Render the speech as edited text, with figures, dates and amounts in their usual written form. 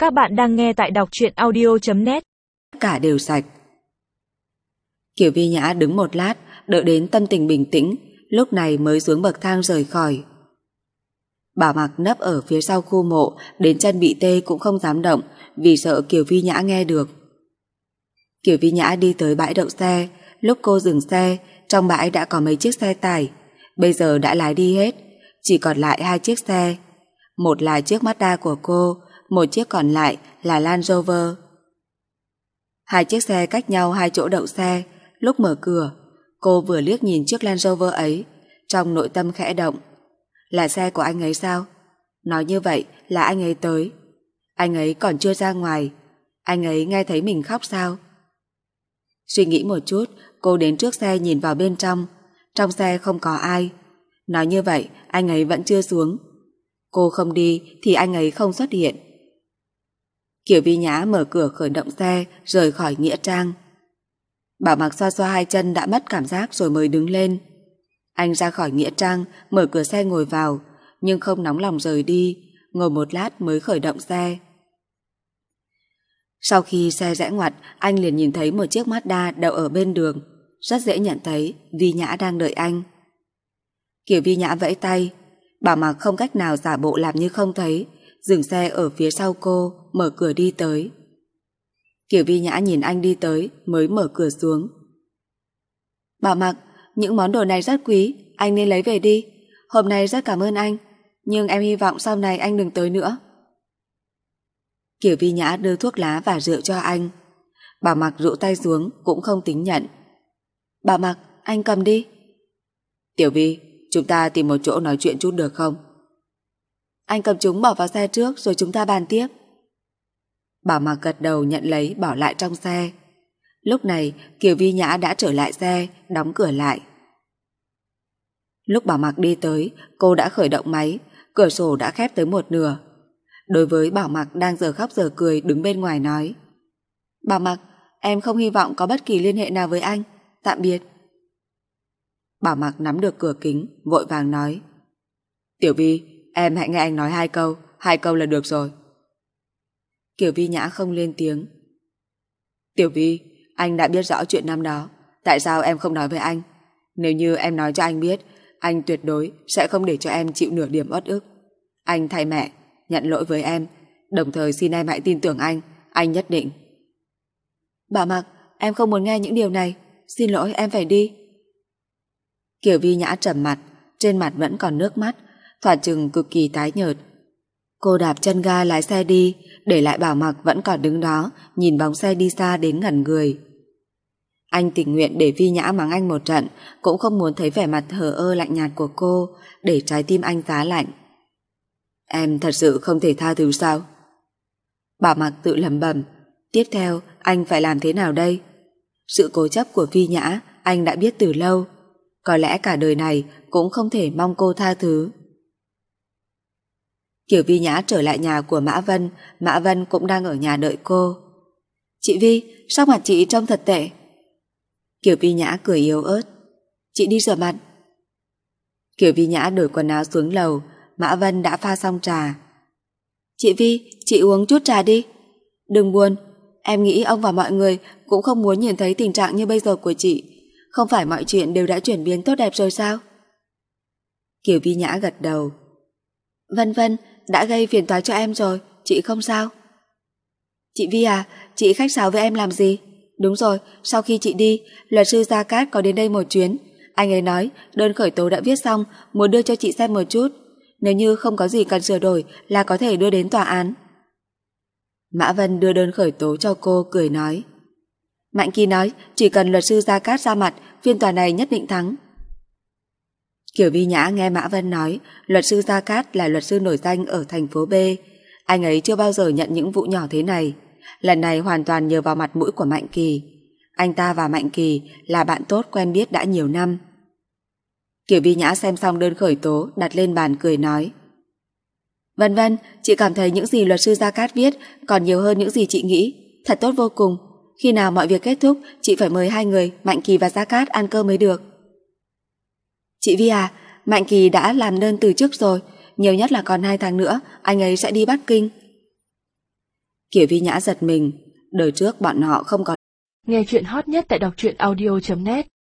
Các bạn đang nghe tại đọc truyện audio.net. Cả đều sạch. Kiều Vi Nhã đứng một lát, đợi đến tâm tình bình tĩnh, lúc này mới xuống bậc thang rời khỏi. Bảo Mặc nấp ở phía sau khu mộ, đến chân bị tê cũng không dám động, vì sợ Kiều Vi Nhã nghe được. Kiều Vi Nhã đi tới bãi đậu xe, lúc cô dừng xe, trong bãi đã có mấy chiếc xe tải, bây giờ đã lái đi hết, chỉ còn lại 2 chiếc xe. Một là chiếc Mazda của cô, một chiếc còn lại là Land Rover. 2 chiếc xe cách nhau 2 chỗ đậu xe, lúc mở cửa, cô vừa liếc nhìn chiếc Land Rover ấy, trong nội tâm khẽ động. Là xe của anh ấy sao? Nói như vậy là anh ấy tới. Anh ấy còn chưa ra ngoài, anh ấy nghe thấy mình khóc sao? Suy nghĩ một chút, cô đến trước xe nhìn vào bên trong xe không có ai. Nói như vậy, anh ấy vẫn chưa xuống. Cô không đi thì anh ấy không xuất hiện. Kiều Vi Nhã mở cửa khởi động xe, rời khỏi nghĩa trang. Bảo Mặc xoa xoa 2 chân đã mất cảm giác rồi mới đứng lên. Anh ra khỏi nghĩa trang, mở cửa xe ngồi vào, nhưng không nóng lòng rời đi, ngồi một lát mới khởi động xe. Sau khi xe rẽ ngoặt, anh liền nhìn thấy một chiếc Mazda đậu ở bên đường, rất dễ nhận thấy Vi Nhã đang đợi anh. Kiều Vi Nhã vẫy tay, Bảo Mặc không cách nào giả bộ làm như không thấy, dừng xe ở phía sau cô, mở cửa đi tới. Kiều Vi Nhã nhìn anh đi tới, mới mở cửa xuống. Bảo Mặc, những món đồ này rất quý, anh nên lấy về đi. Hôm nay rất cảm ơn anh, nhưng em hy vọng sau này anh đừng tới nữa. Kiều Vi Nhã đưa thuốc lá và rượu cho anh. Bảo Mặc rũ tay xuống, cũng không tính nhận. Bảo Mặc, anh cầm đi. Tiểu Vi, chúng ta tìm một chỗ nói chuyện chút được không? Anh cầm chúng bỏ vào xe trước rồi chúng ta bàn tiếp. Bảo Mặc gật đầu nhận lấy, bỏ lại trong xe. Lúc này Kiều Vi Nhã đã trở lại xe, đóng cửa lại. Lúc Bảo Mặc đi tới, cô đã khởi động máy, cửa sổ đã khép tới một nửa. Đối với Bảo Mặc đang giờ khóc giờ cười đứng bên ngoài nói: Bảo Mặc, em không hy vọng có bất kỳ liên hệ nào với anh, tạm biệt. Bảo Mặc nắm được cửa kính, vội vàng nói: Tiểu Vi, em hãy nghe anh nói 2 câu là được rồi. Kiều Vi Nhã không lên tiếng. Tiểu Vi, anh đã biết rõ chuyện năm đó, tại sao em không nói với anh? Nếu như em nói cho anh biết, anh tuyệt đối sẽ không để cho em chịu nửa điểm uất ức. Anh thay mẹ, nhận lỗi với em, đồng thời xin em hãy tin tưởng anh nhất định. Bảo Mặc, em không muốn nghe những điều này, xin lỗi, em phải đi. Kiều Vi Nhã trầm mặt, trên mặt vẫn còn nước mắt, thoạt chừng cực kỳ tái nhợt. Cô đạp chân ga lái xe đi, để lại Bảo Mặc vẫn còn đứng đó, nhìn bóng xe đi xa đến ngẩn người. Anh tình nguyện để Vi Nhã mắng anh một trận, cũng không muốn thấy vẻ mặt hờ ơ lạnh nhạt của cô, để trái tim anh giá lạnh. Em thật sự không thể tha thứ sao? Bảo Mặc tự lẩm bẩm, tiếp theo anh phải làm thế nào đây? Sự cố chấp của Vi Nhã anh đã biết từ lâu, có lẽ cả đời này cũng không thể mong cô tha thứ. Kiều Vi Nhã trở lại nhà của Mã Vân cũng đang ở nhà đợi cô. Chị Vi, sao mặt chị trông thật tệ? Kiều Vi Nhã cười yếu ớt. Chị đi rửa mặt. Kiều Vi Nhã đổi quần áo xuống lầu, Mã Vân đã pha xong trà. Chị Vi, chị uống chút trà đi. Đừng buồn, em nghĩ ông và mọi người cũng không muốn nhìn thấy tình trạng như bây giờ của chị. Không phải mọi chuyện đều đã chuyển biến tốt đẹp rồi sao? Kiều Vi Nhã gật đầu. Vân đã gây phiền toái cho em rồi, chị không sao. Chị Vi à, chị khách sáo với em làm gì? Đúng rồi, sau khi chị đi, luật sư Gia Cát có đến đây một chuyến. Anh ấy nói đơn khởi tố đã viết xong, muốn đưa cho chị xem một chút. Nếu như không có gì cần sửa đổi là có thể đưa đến tòa án. Mã Vân đưa đơn khởi tố cho cô, cười nói. Mạnh Kỳ nói chỉ cần luật sư Gia Cát ra mặt, phiên tòa này nhất định thắng. Kiều Vi Nhã nghe Mã Vân nói luật sư Gia Cát là luật sư nổi danh ở thành phố B. Anh ấy chưa bao giờ nhận những vụ nhỏ thế này. Lần này hoàn toàn nhờ vào mặt mũi của Mạnh Kỳ. Anh ta và Mạnh Kỳ là bạn tốt quen biết đã nhiều năm. Kiều Vi Nhã xem xong đơn khởi tố, đặt lên bàn cười nói. Vân, chị cảm thấy những gì luật sư Gia Cát viết còn nhiều hơn những gì chị nghĩ. Thật tốt vô cùng. Khi nào mọi việc kết thúc, chị phải mời 2 người, Mạnh Kỳ và Gia Cát ăn cơm mới được. Chị Vi à, Mạnh Kỳ đã làm đơn từ chức rồi, nhiều nhất là còn 2 tháng nữa anh ấy sẽ đi Bắc Kinh. Kiều Vi Nhã giật mình. Đời trước bọn họ không có. Nghe chuyện hot nhất tại đọc truyện audio.net